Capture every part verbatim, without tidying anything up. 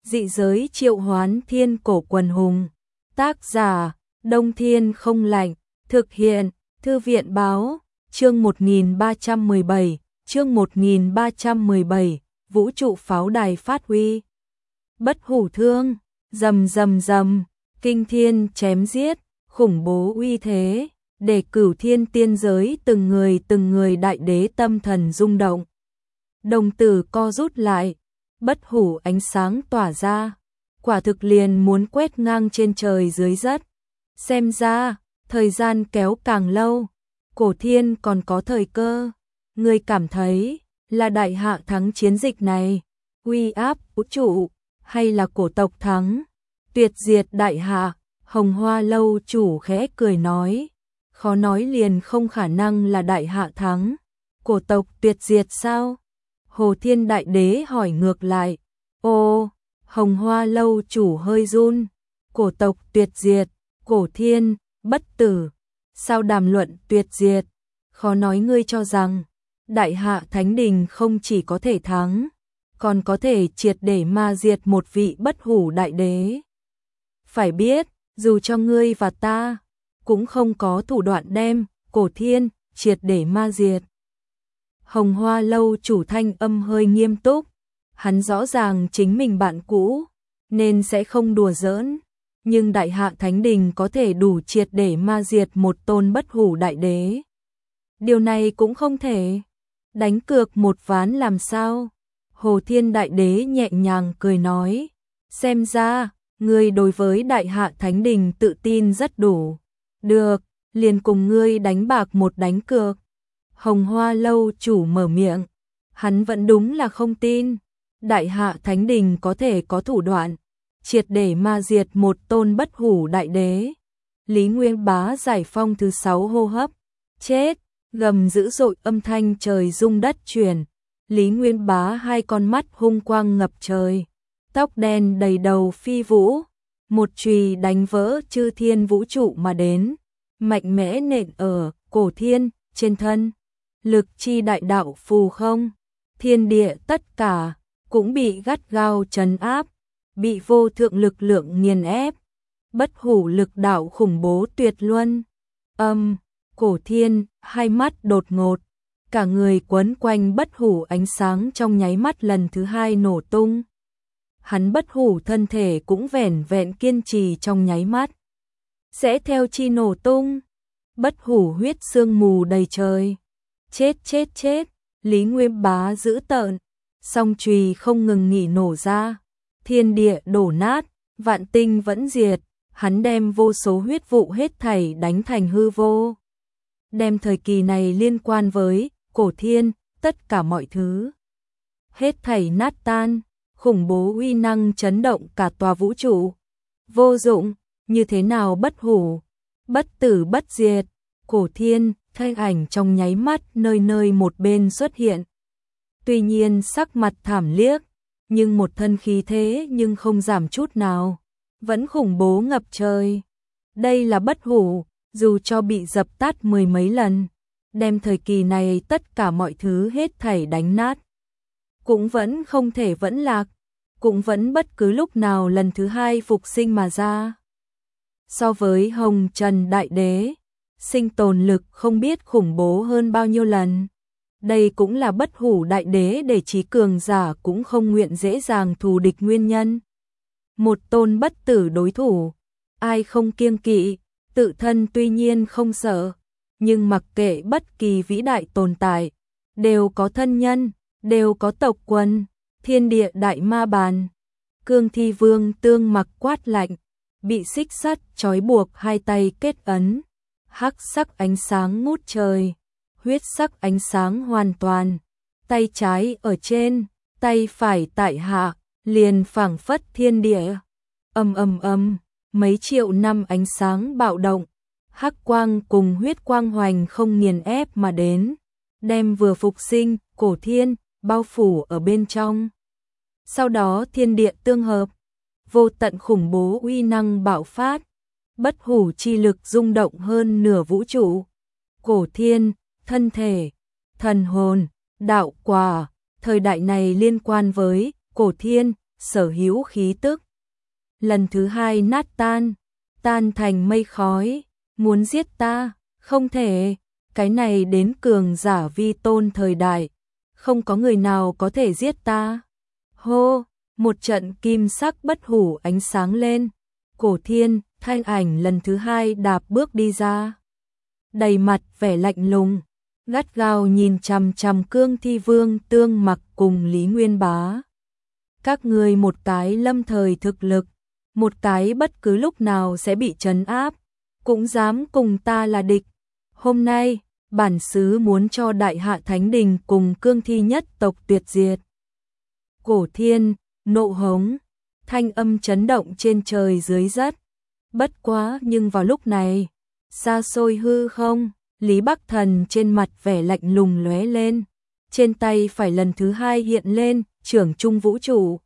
Dị giới triệu hoán thiên cổ quần hùng. Tác giả, Đông Thiên không lạnh. Thực hiện, Thư viện báo. Chương một nghìn ba trăm mười bảy, chương một nghìn ba trăm mười bảy, vũ trụ pháo đài phát huy. Bất hủ thương, rầm rầm rầm, kinh thiên chém giết, khủng bố uy thế, để cửu thiên tiên giới từng người từng người đại đế tâm thần rung động. Đồng tử co rút lại, bất hủ ánh sáng tỏa ra, quả thực liền muốn quét ngang trên trời dưới đất. Xem ra, thời gian kéo càng lâu, cổ thiên còn có thời cơ. Ngươi cảm thấy là đại hạ thắng chiến dịch này, uy áp vũ trụ, hay là cổ tộc thắng, tuyệt diệt đại hạ? Hồng Hoa lâu chủ khẽ cười nói, khó nói liền không khả năng là đại hạ thắng, cổ tộc tuyệt diệt sao? Hồ Thiên đại đế hỏi ngược lại. Ô, Hồng Hoa lâu chủ hơi run, cổ tộc tuyệt diệt, cổ thiên, bất tử, sao đàm luận tuyệt diệt? Khó nói ngươi cho rằng đại hạ thánh đình không chỉ có thể thắng, còn có thể triệt để ma diệt một vị bất hủ đại đế. Phải biết, dù cho ngươi và ta, cũng không có thủ đoạn đem cổ thiên triệt để ma diệt. Hồng Hoa lâu chủ thanh âm hơi nghiêm túc, hắn rõ ràng chính mình bạn cũ, nên sẽ không đùa giỡn, nhưng đại hạ thánh đình có thể đủ triệt để ma diệt một tôn bất hủ đại đế. Điều này cũng không thể. Đánh cược một ván làm sao? Hồ Thiên đại đế nhẹ nhàng cười nói, xem ra, ngươi đối với đại hạ thánh đình tự tin rất đủ. Được, liền cùng ngươi đánh bạc một đánh cược. Hồng Hoa lâu chủ mở miệng, hắn vẫn đúng là không tin đại hạ thánh đình có thể có thủ đoạn triệt để ma diệt một tôn bất hủ đại đế. Lý Nguyên Bá giải phong thứ sáu hô hấp, chết, gầm dữ dội âm thanh trời rung đất chuyển. Lý Nguyên Bá hai con mắt hung quang ngập trời, tóc đen đầy đầu phi vũ, một chùy đánh vỡ chư thiên vũ trụ mà đến, mạnh mẽ nện ở cổ thiên trên thân. Lực chi đại đạo phù không, thiên địa tất cả cũng bị gắt gao trấn áp, bị vô thượng lực lượng nghiền ép. Bất hủ lực đạo khủng bố tuyệt luân. Âm, cổ thiên, hai mắt đột ngột, cả người quấn quanh bất hủ ánh sáng trong nháy mắt lần thứ hai nổ tung. Hắn bất hủ thân thể cũng vẻn vẹn kiên trì trong nháy mắt, sẽ theo chi nổ tung. Bất hủ huyết sương mù đầy trời. Chết chết chết, Lý Nguyên Bá dữ tợn, song chùy không ngừng nghỉ nổ ra, thiên địa đổ nát, vạn tinh vẫn diệt, hắn đem vô số huyết vụ hết thảy đánh thành hư vô. Đem thời kỳ này liên quan với cổ thiên, tất cả mọi thứ hết thảy nát tan, khủng bố uy năng chấn động cả tòa vũ trụ. Vô dụng, như thế nào bất hủ, bất tử bất diệt, cổ thiên, thanh ảnh trong nháy mắt nơi nơi một bên xuất hiện. Tuy nhiên sắc mặt thảm liếc, nhưng một thân khí thế nhưng không giảm chút nào, vẫn khủng bố ngập trời. Đây là bất hủ, dù cho bị dập tắt mười mấy lần, đem thời kỳ này tất cả mọi thứ hết thảy đánh nát, cũng vẫn không thể vẫn lạc, cũng vẫn bất cứ lúc nào lần thứ hai phục sinh mà ra. So với Hồng Trần Đại Đế, sinh tồn lực không biết khủng bố hơn bao nhiêu lần. Đây cũng là bất hủ đại đế để trí cường giả cũng không nguyện dễ dàng thù địch nguyên nhân. Một tôn bất tử đối thủ, ai không kiêng kỵ, tự thân tuy nhiên không sợ, nhưng mặc kệ bất kỳ vĩ đại tồn tại, đều có thân nhân, đều có tộc quần. Thiên địa đại ma bàn, Cương Thi Vương Tương Mặc quát lạnh, bị xích sắt trói buộc hai tay kết ấn. Hắc sắc ánh sáng ngút trời, huyết sắc ánh sáng hoàn toàn, tay trái ở trên, tay phải tại hạ, liền phảng phất thiên địa. Ầm ầm ầm, mấy triệu năm ánh sáng bạo động, hắc quang cùng huyết quang hoành không nghiền ép mà đến, đem vừa phục sinh cổ thiên bao phủ ở bên trong. Sau đó thiên địa tương hợp, vô tận khủng bố uy năng bạo phát. Bất hủ chi lực rung động hơn nửa vũ trụ. Cổ thiên, thân thể, thần hồn, đạo quả, thời đại này liên quan với cổ thiên, sở hữu khí tức. Lần thứ hai nát tan, tan thành mây khói, muốn giết ta, không thể, cái này đến cường giả vi tôn thời đại, không có người nào có thể giết ta. Hô, một trận kim sắc bất hủ ánh sáng lên, Cổ Thiên, thanh ảnh lần thứ hai đạp bước đi ra. Đầy mặt vẻ lạnh lùng, gắt gao nhìn chằm chằm Cương Thi Vương Tương Mặc cùng Lý Nguyên Bá. Các người một cái lâm thời thực lực, một cái bất cứ lúc nào sẽ bị trấn áp, cũng dám cùng ta là địch. Hôm nay, bản xứ muốn cho Đại Hạ Thánh Đình cùng Cương Thi nhất tộc tuyệt diệt. Cổ Thiên, nộ hống, thanh âm chấn động trên trời dưới đất. Bất quá nhưng vào lúc này, xa xôi hư không, Lý Bắc Thần trên mặt vẻ lạnh lùng lóe lên, trên tay phải lần thứ hai hiện lên, trưởng trung vũ trụ.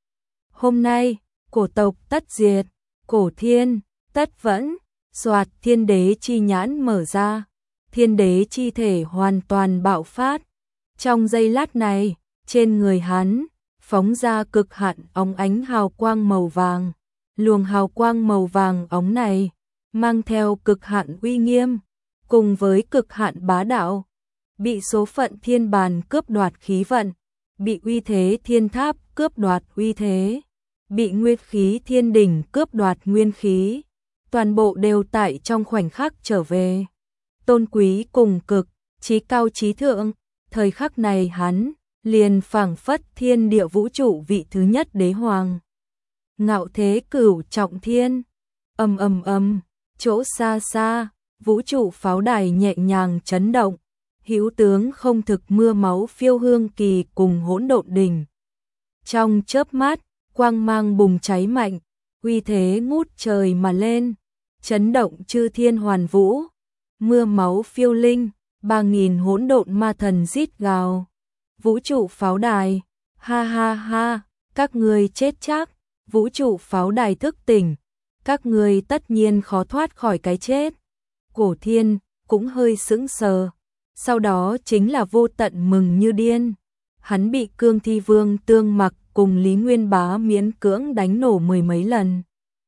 Hôm nay, cổ tộc tất diệt, Cổ Thiên, tất vẫn, soạt thiên đế chi nhãn mở ra, thiên đế chi thể hoàn toàn bạo phát. Trong giây lát này, trên người hắn, phóng ra cực hạn óng ánh hào quang màu vàng. Luồng hào quang màu vàng óng này, mang theo cực hạn uy nghiêm, cùng với cực hạn bá đạo, bị số phận thiên bàn cướp đoạt khí vận, bị uy thế thiên tháp cướp đoạt uy thế, bị nguyên khí thiên đỉnh cướp đoạt nguyên khí, toàn bộ đều tại trong khoảnh khắc trở về. Tôn quý cùng cực, chí cao chí thượng, thời khắc này hắn, liền phảng phất thiên địa vũ trụ vị thứ nhất đế hoàng. Ngạo thế cửu trọng thiên, ầm ầm ầm, chỗ xa xa, vũ trụ pháo đài nhẹ nhàng chấn động, hữu tướng không thực mưa máu phiêu hương kỳ cùng hỗn độn đỉnh. Trong chớp mắt, quang mang bùng cháy mạnh, uy thế ngút trời mà lên, chấn động chư thiên hoàn vũ, mưa máu phiêu linh, ba nghìn hỗn độn ma thần rít gào. Vũ trụ pháo đài, ha ha ha, các người chết chắc. Vũ trụ pháo đài thức tỉnh, các người tất nhiên khó thoát khỏi cái chết. Cổ Thiên cũng hơi sững sờ, sau đó chính là vô tận mừng như điên. Hắn bị Cương Thi Vương Tương Mặc cùng Lý Nguyên Bá miễn cưỡng đánh nổ mười mấy lần.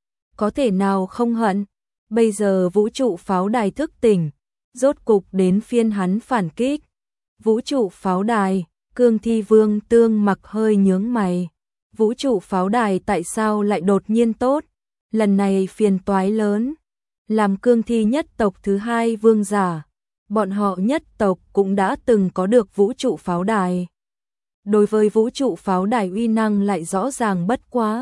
Có thể nào không hận, bây giờ vũ trụ pháo đài thức tỉnh, rốt cục đến phiên hắn phản kích. Vũ trụ pháo đài, Cương Thi Vương Tương Mặc hơi nhướng mày. Vũ trụ pháo đài tại sao lại đột nhiên tốt? Lần này phiền toái lớn. Làm Cương Thi nhất tộc thứ hai vương giả, bọn họ nhất tộc cũng đã từng có được vũ trụ pháo đài. Đối với vũ trụ pháo đài uy năng lại rõ ràng bất quá.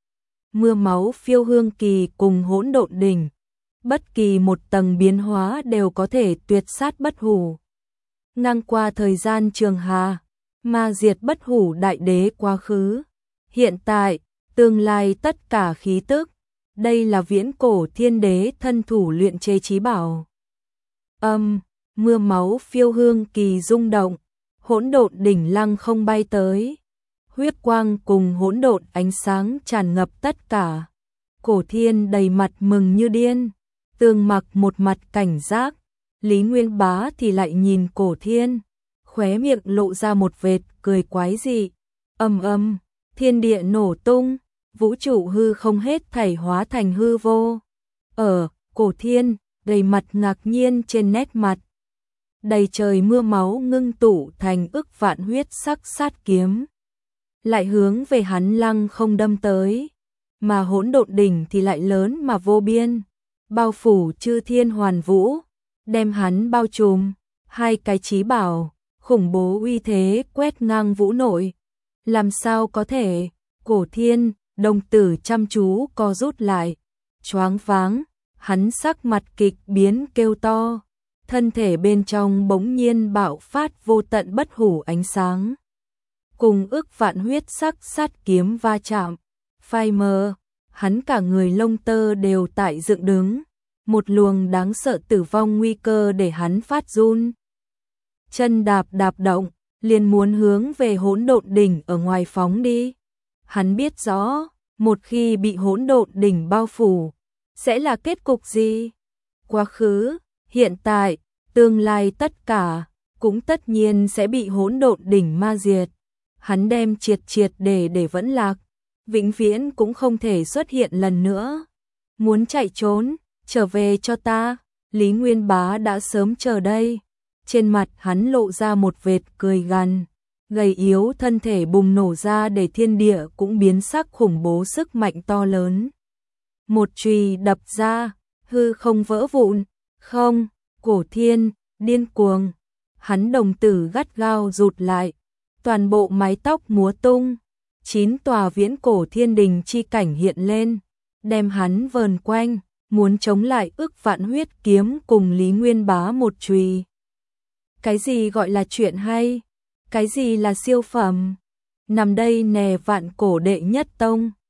Mưa máu phiêu hương kỳ cùng hỗn độn đỉnh, bất kỳ một tầng biến hóa đều có thể tuyệt sát bất hủ. Ngang qua thời gian trường hà, ma diệt bất hủ đại đế quá khứ. Hiện tại, tương lai tất cả khí tức, đây là viễn cổ thiên đế thân thủ luyện chế chí bảo. Âm, mưa máu phiêu hương kỳ rung động, hỗn độn đỉnh lăng không bay tới. Huyết quang cùng hỗn độn ánh sáng tràn ngập tất cả. Cổ Thiên đầy mặt mừng như điên, Tương Mặc một mặt cảnh giác, Lý Nguyên Bá thì lại nhìn Cổ Thiên, khóe miệng lộ ra một vệt cười quái dị. Âm âm, thiên địa nổ tung, vũ trụ hư không hết thảy hóa thành hư vô. Ở, Cổ Thiên, đầy mặt ngạc nhiên trên nét mặt. Đầy trời mưa máu ngưng tụ thành ức vạn huyết sắc sát kiếm. Lại hướng về hắn lăng không đâm tới. Mà hỗn độn đỉnh thì lại lớn mà vô biên. Bao phủ chư thiên hoàn vũ. Đem hắn bao trùm. Hai cái chí bảo, khủng bố uy thế quét ngang vũ nội. Làm sao có thể? Cổ Thiên, đồng tử chăm chú co rút lại. Choáng váng, hắn sắc mặt kịch biến kêu to. Thân thể bên trong bỗng nhiên bạo phát vô tận bất hủ ánh sáng. Cùng ức vạn huyết sắc sát kiếm va chạm. Phai mờ, hắn cả người lông tơ đều tại dựng đứng. Một luồng đáng sợ tử vong nguy cơ để hắn phát run. Chân đạp đạp động, liền muốn hướng về hỗn độn đỉnh ở ngoài phóng đi. Hắn biết rõ, một khi bị hỗn độn đỉnh bao phủ, sẽ là kết cục gì? Quá khứ, hiện tại, tương lai tất cả, cũng tất nhiên sẽ bị hỗn độn đỉnh ma diệt. Hắn đem triệt triệt để để vẫn lạc. vĩnh viễn cũng không thể xuất hiện lần nữa. Muốn chạy trốn, trở về cho ta, Lý Nguyên Bá đã sớm chờ đây. Trên mặt hắn lộ ra một vệt cười gằn, gầy yếu thân thể bùng nổ ra để thiên địa cũng biến sắc khủng bố sức mạnh to lớn. Một chùy đập ra, hư không vỡ vụn, không, Cổ Thiên, điên cuồng. Hắn đồng tử gắt gao rụt lại, toàn bộ mái tóc múa tung, chín tòa viễn cổ thiên đình chi cảnh hiện lên, đem hắn vờn quanh, muốn chống lại ức vạn huyết kiếm cùng Lý Nguyên Bá một chùy. Cái gì gọi là chuyện hay? Cái gì là siêu phẩm? Nằm đây nè vạn cổ đệ nhất tông.